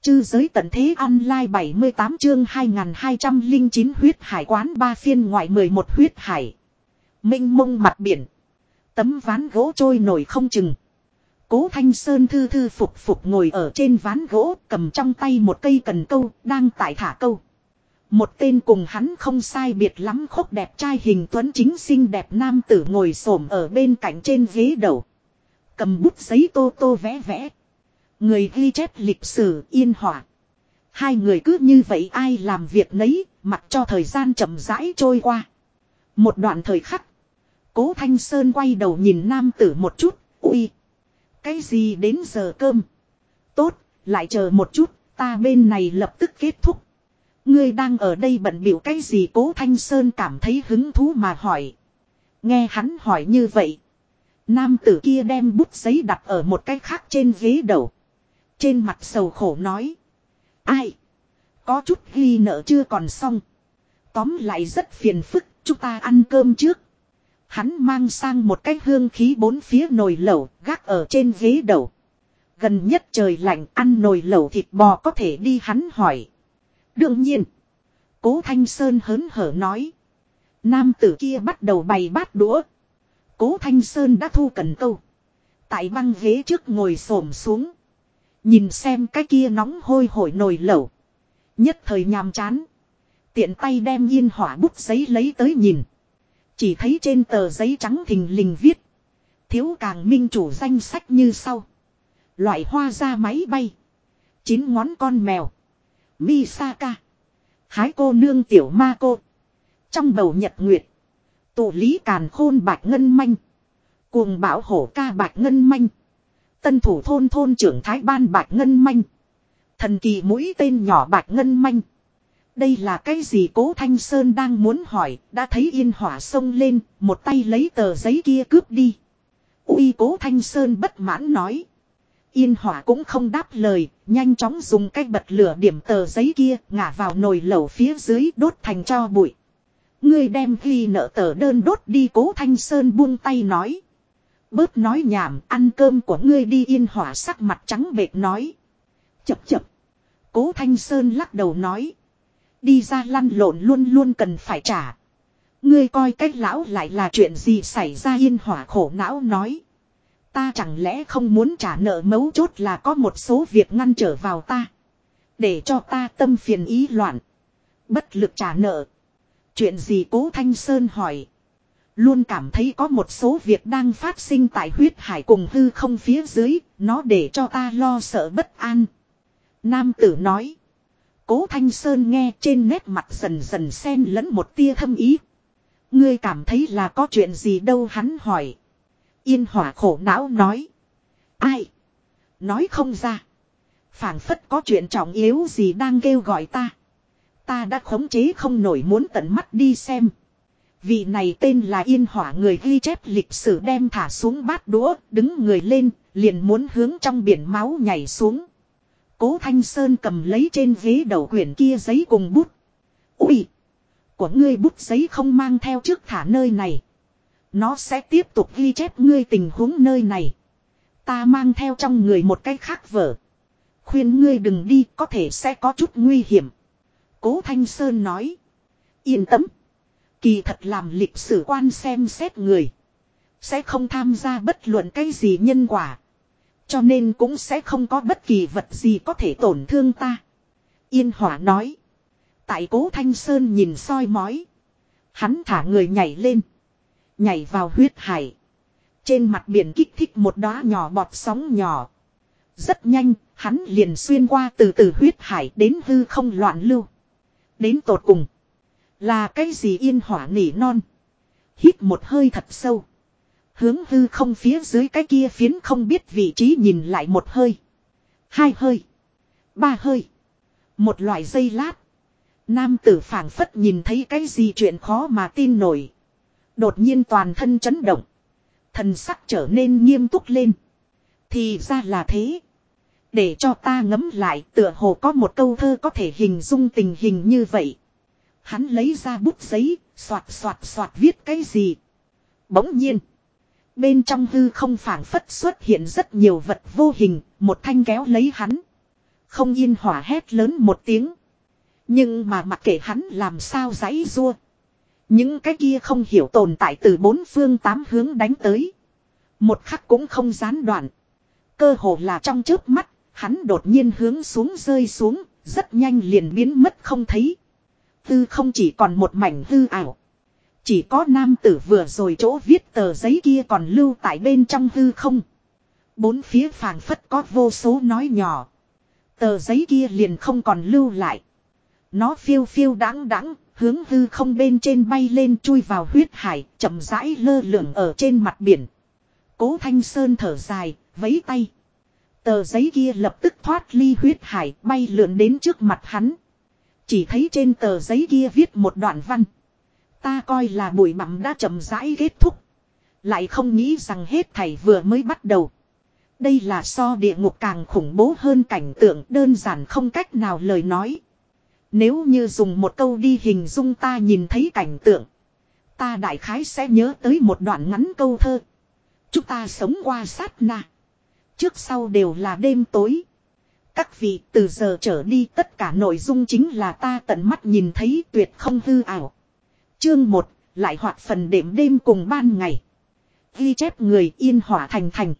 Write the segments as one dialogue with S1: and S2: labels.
S1: chư giới tận thế online 78 chương 2209 huyết hải quán 3 phiên ngoại 11 huyết hải. Mênh mông mặt biển. Tấm ván gỗ trôi nổi không chừng. Cố Thanh Sơn thư thư phục phục ngồi ở trên ván gỗ, cầm trong tay một cây cần câu, đang tại thả câu. Một tên cùng hắn không sai biệt lắm khốc đẹp trai hình tuấn chính xinh đẹp nam tử ngồi xổm ở bên cạnh trên ghế đầu. Cầm bút giấy tô tô vẽ vẽ. Người ghi chép lịch sử yên hỏa. Hai người cứ như vậy ai làm việc nấy, mặc cho thời gian chậm rãi trôi qua. Một đoạn thời khắc. Cố Thanh Sơn quay đầu nhìn nam tử một chút, ui. Cái gì đến giờ cơm? Tốt, lại chờ một chút, ta bên này lập tức kết thúc. Ngươi đang ở đây bận bịu cái gì? Cố Thanh Sơn cảm thấy hứng thú mà hỏi. Nghe hắn hỏi như vậy. Nam tử kia đem bút giấy đặt ở một cái khác trên ghế đầu. Trên mặt sầu khổ nói. Ai? Có chút ghi nợ chưa còn xong. Tóm lại rất phiền phức, chúng ta ăn cơm trước. Hắn mang sang một cái hương khí bốn phía nồi lẩu, gác ở trên ghế đầu. Gần nhất trời lạnh ăn nồi lẩu thịt bò có thể đi hắn hỏi. Đương nhiên. Cố Thanh Sơn hớn hở nói. Nam tử kia bắt đầu bày bát đũa. Cố Thanh Sơn đã thu cần câu. Tại băng ghế trước ngồi xổm xuống. Nhìn xem cái kia nóng hôi hổi nồi lẩu. Nhất thời nhàm chán. Tiện tay đem yên hỏa bút giấy lấy tới nhìn. Chỉ thấy trên tờ giấy trắng thình lình viết. Thiếu càng minh chủ danh sách như sau. Loại hoa ra máy bay. 9 ngón con mèo. Misaka. Hái cô nương tiểu ma cô. Trong bầu nhật nguyệt. Tụ lý càn khôn bạch ngân manh. Cuồng bão hổ ca bạch ngân manh. Tân thủ thôn thôn trưởng thái ban bạch ngân manh. Thần kỳ mũi tên nhỏ bạch ngân manh. Đây là cái gì? Cố Thanh Sơn đang muốn hỏi, đã thấy yên hỏa xông lên, một tay lấy tờ giấy kia cướp đi. Ui! Cố Thanh Sơn bất mãn nói. Yên hỏa cũng không đáp lời, nhanh chóng dùng cái bật lửa điểm tờ giấy kia, ngả vào nồi lẩu phía dưới đốt thành tro bụi. Ngươi đem ghi nợ tờ đơn đốt đi. Cố Thanh Sơn buông tay nói. Bớt nói nhảm, ăn cơm của ngươi đi. Yên hỏa sắc mặt trắng bệch nói. Chập chập. Cố Thanh Sơn lắc đầu nói. Đi ra lăn lộn luôn luôn cần phải trả. Ngươi coi cách lão lại là chuyện gì xảy ra? Yên hỏa khổ não nói. Ta chẳng lẽ không muốn trả nợ, mấu chốt là có một số việc ngăn trở vào ta. Để cho ta tâm phiền ý loạn. Bất lực trả nợ. Chuyện gì? Cố Thanh Sơn hỏi. Luôn cảm thấy có một số việc đang phát sinh tại huyết hải cùng hư không phía dưới. Nó để cho ta lo sợ bất an. Nam tử nói. Cố Thanh Sơn nghe trên nét mặt dần dần xen lẫn một tia thâm ý. Ngươi cảm thấy là có chuyện gì đâu? Hắn hỏi. Yên hỏa khổ não nói. Ai? Nói không ra. Phảng phất có chuyện trọng yếu gì đang kêu gọi ta. Ta đã khống chế không nổi, muốn tận mắt đi xem. Vị này tên là Yên hỏa người ghi chép lịch sử đem thả xuống bát đũa, đứng người lên, liền muốn hướng trong biển máu nhảy xuống. Cố Thanh Sơn cầm lấy trên ghế đầu quyển kia giấy cùng bút. Ui! Của ngươi bút giấy không mang theo trước thả nơi này. Nó sẽ tiếp tục ghi chép ngươi tình huống nơi này. Ta mang theo trong người một cái khác vở. Khuyên ngươi đừng đi, có thể sẽ có chút nguy hiểm. Cố Thanh Sơn nói. Yên tâm. Kỳ thật làm lịch sử quan xem xét người. Sẽ không tham gia bất luận cái gì nhân quả. Cho nên cũng sẽ không có bất kỳ vật gì có thể tổn thương ta. Yên hỏa nói. Tại Cố Thanh Sơn nhìn soi mói. Hắn thả người nhảy lên. Nhảy vào huyết hải. Trên mặt biển kích thích một đóa nhỏ bọt sóng nhỏ. Rất nhanh, hắn liền xuyên qua từ huyết hải đến hư không loạn lưu. Đến tột cùng. Là cái gì? Yên hỏa nỉ non. Hít một hơi thật sâu. Hướng hư không phía dưới cái kia phiến không biết vị trí nhìn lại một hơi. 2 hơi. 3 hơi. Một loại giây lát. Nam tử phảng phất nhìn thấy cái gì chuyện khó mà tin nổi. Đột nhiên toàn thân chấn động. Thần sắc trở nên nghiêm túc lên. Thì ra là thế. Để cho ta ngẫm lại, tựa hồ có một câu thơ có thể hình dung tình hình như vậy. Hắn lấy ra bút giấy, xoạt xoạt xoạt viết cái gì. Bỗng nhiên. Bên trong hư không phảng phất xuất hiện rất nhiều vật vô hình, một thanh kéo lấy hắn. Không yên hỏa hét lớn một tiếng. Nhưng mà mặc kệ hắn làm sao giãy giụa. Những cái kia không hiểu tồn tại từ bốn phương tám hướng đánh tới. Một khắc cũng không gián đoạn. Cơ hồ là trong chớp mắt, hắn đột nhiên hướng xuống rơi xuống, rất nhanh liền biến mất không thấy. Hư không chỉ còn một mảnh hư ảo. Chỉ có nam tử vừa rồi chỗ viết tờ giấy kia còn lưu tại bên trong hư không. Bốn phía phảng phất có vô số nói nhỏ. Tờ giấy kia liền không còn lưu lại. Nó phiêu phiêu đáng đáng, hướng hư không bên trên bay lên chui vào huyết hải, chậm rãi lơ lửng ở trên mặt biển. Cố Thanh Sơn thở dài, vẫy tay. Tờ giấy kia lập tức thoát ly huyết hải, bay lượn đến trước mặt hắn. Chỉ thấy trên tờ giấy kia viết một đoạn văn. Ta coi là bụi bặm đã chậm rãi kết thúc. Lại không nghĩ rằng hết thảy vừa mới bắt đầu. Đây là so địa ngục càng khủng bố hơn cảnh tượng, đơn giản không cách nào lời nói. Nếu như dùng một câu đi hình dung ta nhìn thấy cảnh tượng, ta đại khái sẽ nhớ tới một đoạn ngắn câu thơ. Chúng ta sống qua sát na. Trước sau đều là đêm tối. Các vị, từ giờ trở đi tất cả nội dung chính là ta tận mắt nhìn thấy, tuyệt không hư ảo. Chương 1, lại hoạt phần đêm đêm cùng ban ngày. Ghi chép người Yên Hỏa Thành Thành.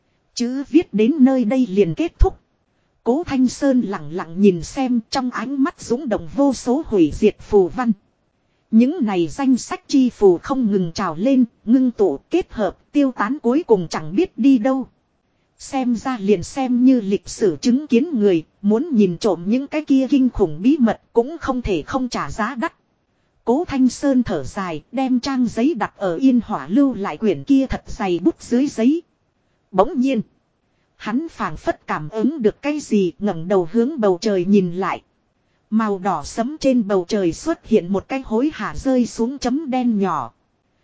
S1: Chữ viết đến nơi đây liền kết thúc. Cố Thanh Sơn lặng lặng nhìn xem, trong ánh mắt dũng động vô số hủy diệt phù văn. Những này danh sách chi phù không ngừng trào lên, ngưng tụ kết hợp, tiêu tán cuối cùng chẳng biết đi đâu. Xem ra liền xem như lịch sử chứng kiến người, muốn nhìn trộm những cái kia kinh khủng bí mật cũng không thể không trả giá đắt. Cố Thanh Sơn thở dài, đem trang giấy đặt ở Yên Hỏa lưu lại quyển kia thật dày bút dưới giấy. Bỗng nhiên, hắn phảng phất cảm ứng được cái gì, ngẩng đầu hướng bầu trời nhìn lại. Màu đỏ sẫm trên bầu trời xuất hiện một cái hối hả rơi xuống chấm đen nhỏ.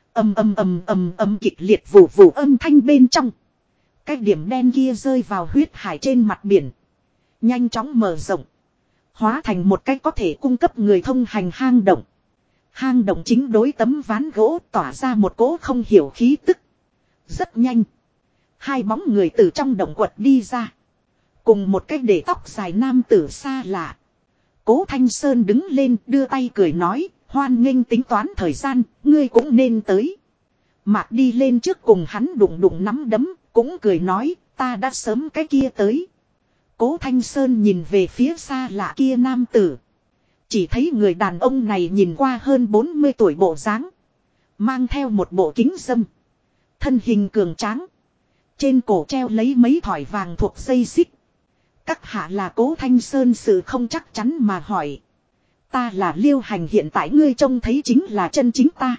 S1: Ầm kịch liệt vù vù âm thanh bên trong. Cái điểm đen kia rơi vào huyết hải trên mặt biển. Nhanh chóng mở rộng. Hóa thành một cái có thể cung cấp người thông hành hang động. Hang động chính đối tấm ván gỗ tỏa ra một cỗ không hiểu khí tức. Rất nhanh. Hai bóng người từ trong động quật đi ra. Cùng một cái để tóc dài nam tử xa lạ. Cố Thanh Sơn đứng lên đưa tay cười nói. Hoan nghênh tính toán thời gian, ngươi cũng nên tới. Mạc đi lên trước cùng hắn đụng đụng nắm đấm. Cũng cười nói, ta đã sớm cái kia tới. Cố Thanh Sơn nhìn về phía xa lạ kia nam tử. Chỉ thấy người đàn ông này nhìn qua hơn 40 tuổi bộ dáng. Mang theo một bộ kính râm. Thân hình cường tráng. Trên cổ treo lấy mấy thỏi vàng thuộc dây xích. Các hạ là Cố Thanh Sơn sự không chắc chắn mà hỏi. Ta là Liêu Hành, hiện tại ngươi trông thấy chính là chân chính ta.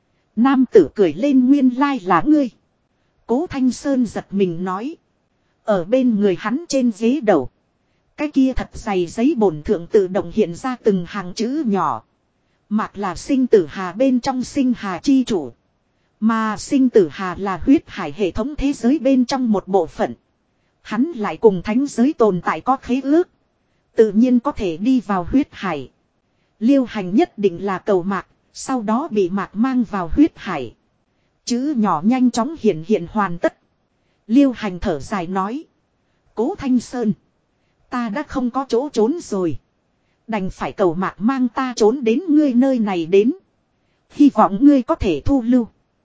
S1: Nam tử cười lên, nguyên lai là ngươi. Cố Thanh Sơn giật mình nói. Ở bên người hắn trên ghế đầu. Cái kia thật dày giấy bổn thượng tự động hiện ra từng hàng chữ nhỏ. Mạc là sinh tử hà bên trong sinh hà chi chủ. Mà sinh tử hà là huyết hải hệ thống thế giới bên trong một bộ phận. Hắn lại cùng thánh giới tồn tại có khế ước. Tự nhiên có thể đi vào huyết hải. Liêu Hành nhất định là cầu Mạc, sau đó bị Mạc mang vào huyết hải. Chữ nhỏ nhanh chóng hiện hoàn tất. Liêu Hành thở dài nói. Cố Thanh Sơn. Ta đã không có chỗ trốn rồi. Đành phải cầu Mạc mang ta trốn đến ngươi nơi này đến. Hy vọng ngươi có thể thu lưu.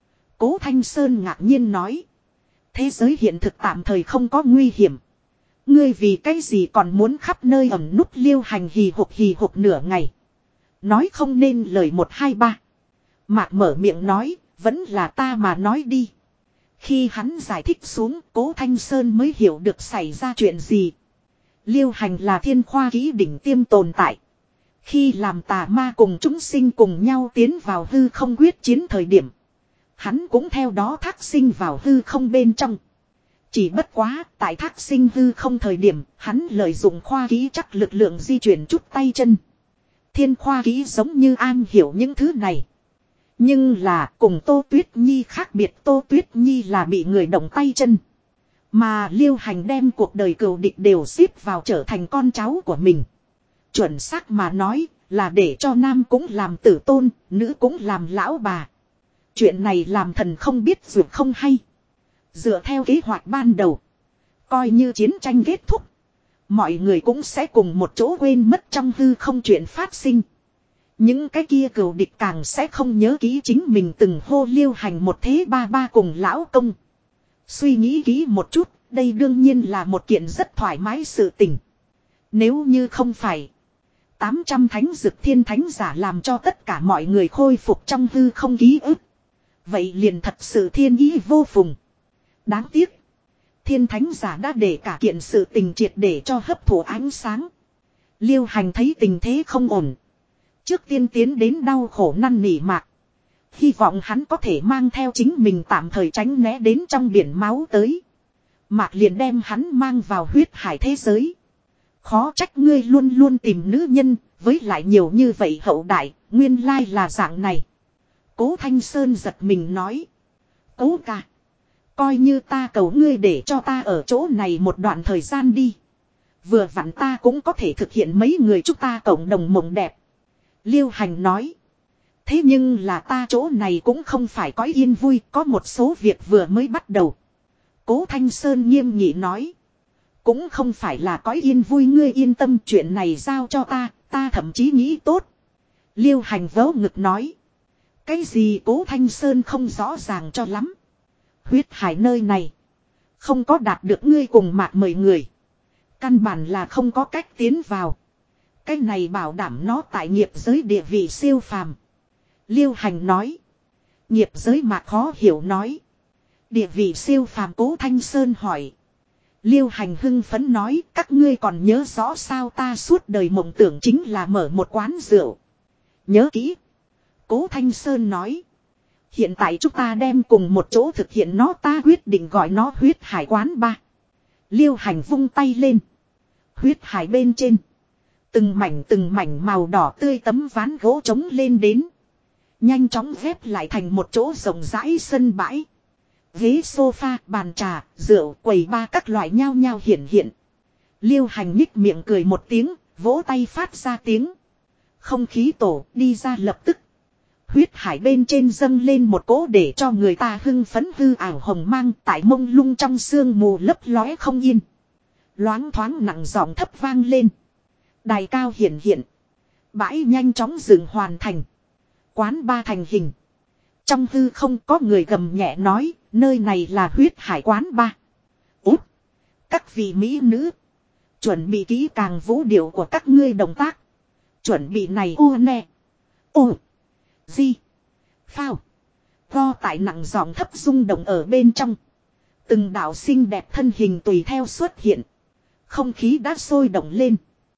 S1: Cố Thanh Sơn ngạc nhiên nói. Thế giới hiện thực tạm thời không có nguy hiểm. Ngươi vì cái gì còn muốn khắp nơi ẩn núp? Liêu Hành hì hục nửa ngày. Nói không nên lời 1, 2, 3. Mạc mở miệng nói. Vẫn là ta mà nói đi. Khi hắn giải thích xuống, Cố Thanh Sơn mới hiểu được xảy ra chuyện gì. Liêu Hành là thiên khoa kỹ đỉnh tiêm tồn tại. Khi làm tà ma cùng chúng sinh cùng nhau tiến vào hư không quyết chiến thời điểm, hắn cũng theo đó thác sinh vào hư không bên trong. Chỉ bất quá, tại thác sinh hư không thời điểm, hắn lợi dụng khoa kỹ chắc lực lượng di chuyển chút tay chân. Thiên khoa kỹ giống như an hiểu những thứ này. Nhưng là cùng Tô Tuyết Nhi khác biệt, Tô Tuyết Nhi là bị người động tay chân. Mà Liêu Hành đem cuộc đời cừu địch đều xếp vào trở thành con cháu của mình. Chuẩn xác mà nói là để cho nam cũng làm tử tôn, nữ cũng làm lão bà. Chuyện này làm thần không biết dù không hay. Dựa theo kế hoạch ban đầu, coi như chiến tranh kết thúc, Mọi người cũng sẽ cùng một chỗ quên mất trong hư không chuyện phát sinh. Những cái kia cừu địch càng sẽ không nhớ kỹ chính mình từng hô Liêu Hành một thế ba ba cùng lão công. Suy nghĩ kỹ một chút, đây đương nhiên là một kiện rất thoải mái sự tình. Nếu như không phải 800 thánh dực thiên thánh giả làm cho tất cả mọi người khôi phục trong hư không ký ức. Vậy liền thật sự thiên ý vô phùng. Đáng tiếc. Thiên thánh giả đã để cả kiện sự tình triệt để cho hấp thụ ánh sáng. Liêu Hành thấy tình thế không ổn. Trước tiên tiến đến đau khổ năn nỉ Mạc. Hy vọng hắn có thể mang theo chính mình tạm thời tránh né đến trong biển máu tới. Mạc liền đem hắn mang vào huyết hải thế giới. Khó trách ngươi luôn luôn tìm nữ nhân, với lại nhiều như vậy hậu đại, nguyên lai là dạng này. Cố Thanh Sơn giật mình nói. Cố ca. Coi như ta cầu ngươi để cho ta ở chỗ này một đoạn thời gian đi. Vừa vặn ta cũng có thể thực hiện mấy người chúng ta cộng đồng mộng đẹp. Liêu Hành nói. Thế nhưng là ta chỗ này cũng không phải có yên vui, có một số việc vừa mới bắt đầu. Cố Thanh Sơn nghiêm nghị nói. Cũng không phải là có yên vui, ngươi yên tâm, chuyện này giao cho ta, ta thậm chí nghĩ tốt. Liêu Hành vớ ngực nói. Cái gì Cố Thanh Sơn không rõ ràng cho lắm. Huyết hải nơi này. Không có đạt được ngươi cùng Mạc mời người. Căn bản là không có cách tiến vào. Cái này bảo đảm nó tại nghiệp giới địa vị siêu phàm. Liêu Hành nói. Nghiệp giới Mạc khó hiểu nói. Địa vị siêu phàm, Cố Thanh Sơn hỏi. Liêu Hành hưng phấn nói, các ngươi còn nhớ rõ sao, ta suốt đời mộng tưởng chính là mở một quán rượu. Nhớ kỹ. Cố Thanh Sơn nói. Hiện tại chúng ta đem cùng một chỗ thực hiện nó, ta quyết định gọi nó huyết hải quán ba. Liêu Hành vung tay lên. Huyết hải bên trên. Từng mảnh màu đỏ tươi tấm ván gỗ trống lên đến. Nhanh chóng ghép lại thành một chỗ rộng rãi sân bãi. Ghế sofa, bàn trà, rượu, quầy ba các loại nhao nhao hiện. Liêu Hành nhích miệng cười một tiếng, vỗ tay phát ra tiếng. Không khí tổ đi ra lập tức. Huyết hải bên trên dâng lên một cỗ để cho người ta hưng phấn hư ảo hồng mang, tại mông lung trong sương mù lấp lóe không yên. Loáng thoáng nặng giọng thấp vang lên. Đài cao hiện. Bãi nhanh chóng dựng hoàn thành. Quán ba thành hình. Trong hư không có người gầm nhẹ nói, nơi này là huyết hải quán ba. Úp! Các vị mỹ nữ. Chuẩn bị kỹ càng vũ điệu của các ngươi động tác. Chuẩn bị này u nè. Ồ! Di! Phao! Go tại nặng giọng thấp rung động ở bên trong. Từng đạo xinh đẹp thân hình tùy theo xuất hiện. Không khí đã sôi động lên.